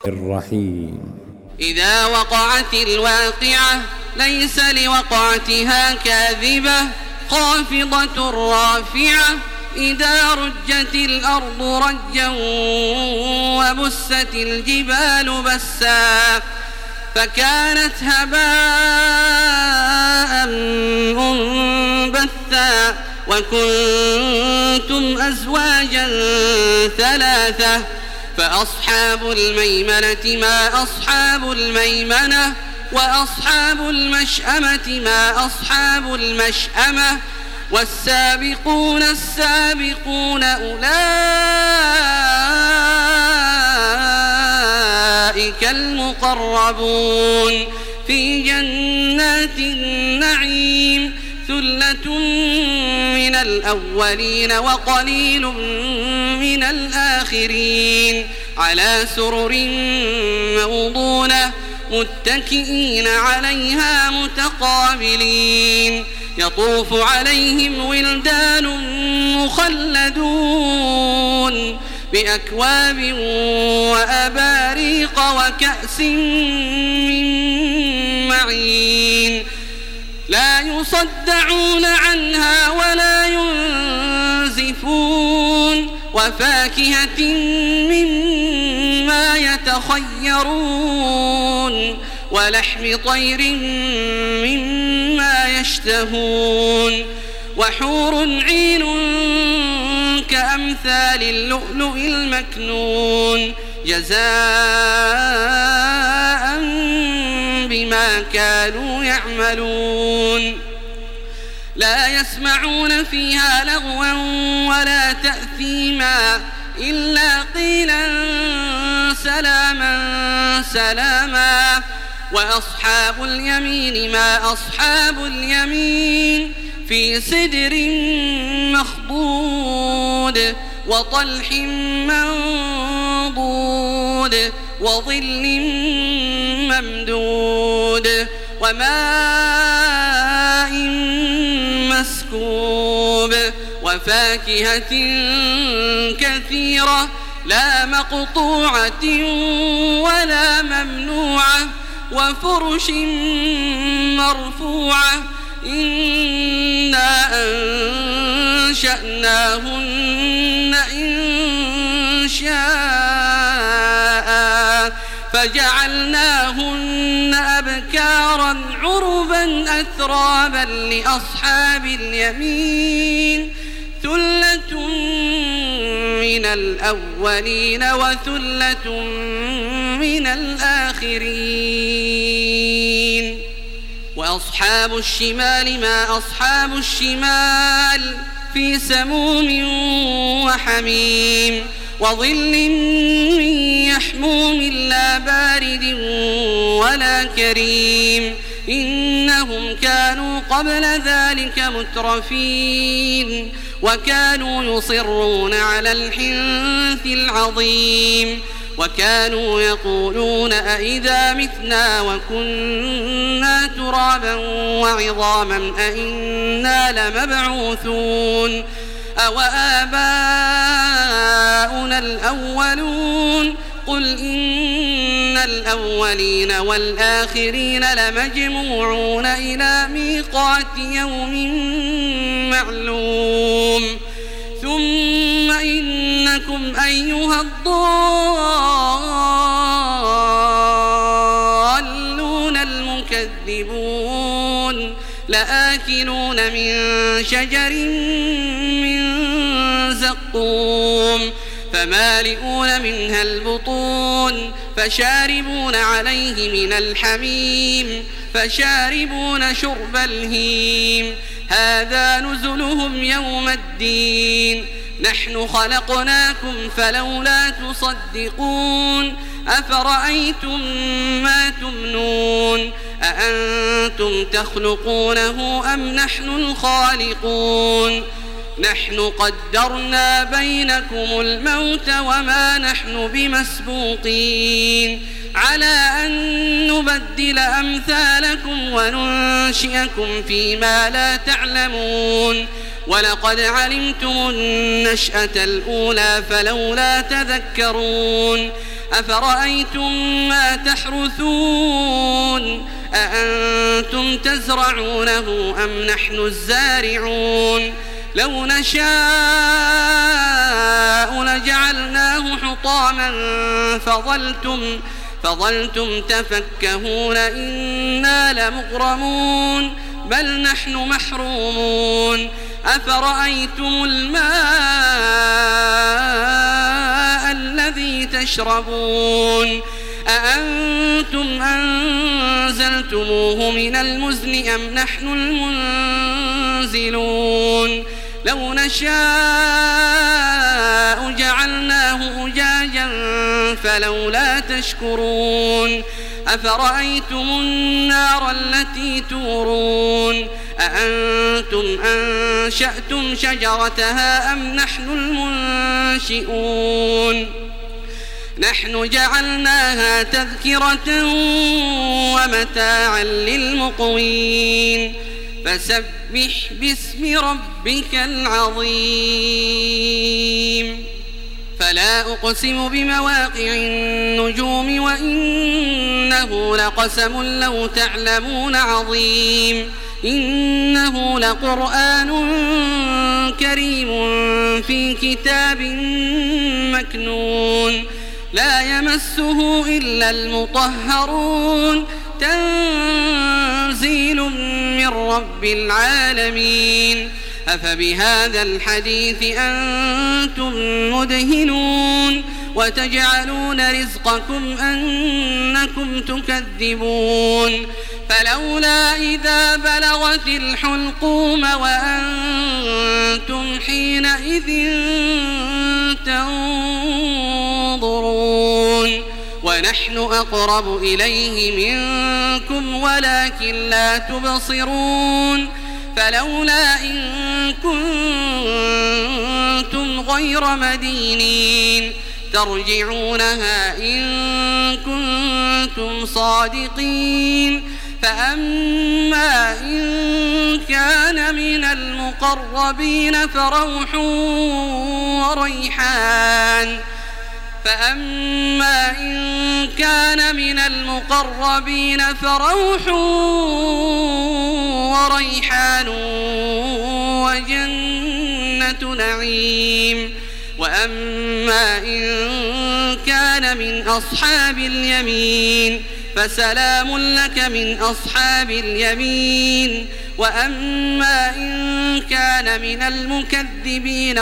الرحيم. إذا وقعت الواقعة ليس لوقعتها كاذبة خافضة رافعة إذا رجت الأرض رجا وبست الجبال بسا فكانت هباء منبثا وكنتم أزواجا ثلاثة فأصحاب الميمنة ما أصحاب الميمنة وأصحاب المشأمة ما أصحاب المشأمة والسابقون السابقون أولئك المقربون في جنات النعيم ثلة من الأولين وقليل من الآخرين على سرر موضونة متكئين عليها متقابلين يطوف عليهم ولدان مخلدون بأكواب وأباريق وكأس من معين لا يصدعون عنها ولا ينزفون وفاكهة مما يتخيرون ولحم طير مما يشتهون وحور عين كأمثال اللؤلؤ المكنون جزاء بما كانوا يعملون لا يسمعون فيها لغوا ولا تأثيما إلا قيلا سلاما سلاما وأصحاب اليمين ما أصحاب اليمين في سدر مخضود وطلح منضود وظل ممدود وماء مسكوب وفاكهة كثيرة لا مقطوعة ولا ممنوعة وفرش مرفوعة إنا أنشأناهن إنشاء فجعلناهن أبكارا عربا أترابا لأصحاب اليمين ثلة من الأولين وثلة من الآخرين وأصحاب الشمال ما أصحاب الشمال في سموم وحميم وظل من يحموم لا بارد ولا كريم إنهم كانوا قبل ذلك مترفين وكانوا يصرون على الحنث العظيم وكانوا يقولون أئذا متنا وكنا ترابا وعظاما أئنا لمبعوثون أوآباؤنا الأولون قل إن الأولين والآخرين لمجموعون إلى ميقات يوم معلوم ثم إنكم أيها الضالون المكذبون لآكلون من شجر من زقوم فمالئون منها البطون فشاربون عليه من الحميم فشاربون شرب الهيم هذا نزلهم يوم الدين نحن خلقناكم فلولا تصدقون أفرأيتم ما تمنون أأنتم تخلقونه أم نحن الخالقون نحن قدرنا بينكم الموت وما نحن بمسبوقين على أن نبدل أمثالكم وننشئكم فيما لا تعلمون ولقد علمتم النشأة الأولى فلولا تذكرون أفرأيتم ما تحرثون أأنتم تزرعونه أم نحن الزارعون لو نشاء لجعلناه حطاما فظلتم تفكهون إنا لمغرمون بل نحن محرومون أفرأيتم الماء الذي تشربون أأنتم أنزلتموه من المزن أم نحن المنزلون لو نشاء جعلناه أجاجا فلولا تشكرون أفرأيتم النار التي تورون أأنتم أنشأتم شجرتها أم نحن المنشئون نحن جعلناها تذكرة ومتاعا للمقوين فسبح باسم ربك العظيم فلا أقسم بمواقع النجوم وإنه لقسم لو تعلمون عظيم إنه لقرآن كريم في كتاب مكنون لا يمسه إلا المطهرون تنزيل من رب العالمين أفبهذا الحديث أنتم مدهنون وتجعلون رزقكم أنكم تكذبون فلولا إذا بلغت الحلقوم وأنتم حينئذ تنظرون ونحن أقرب إليه منكم ولكن لا تبصرون فلولا إن كنتم غير مدينين ترجعونها إن كنتم صادقين فأما إن كان من المقربين فروح وريحان وجنة نعيم وأما إن كان من أصحاب اليمين فسلام لك من أصحاب اليمين وأما إن كان من المكذبين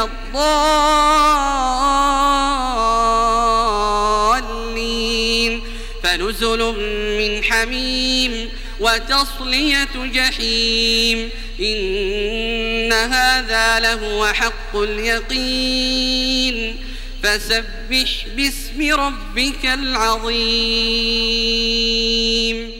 الضالين فنزل من حميم وتصلية جحيم إن هذا لهو حق اليقين فسبح باسم ربك العظيم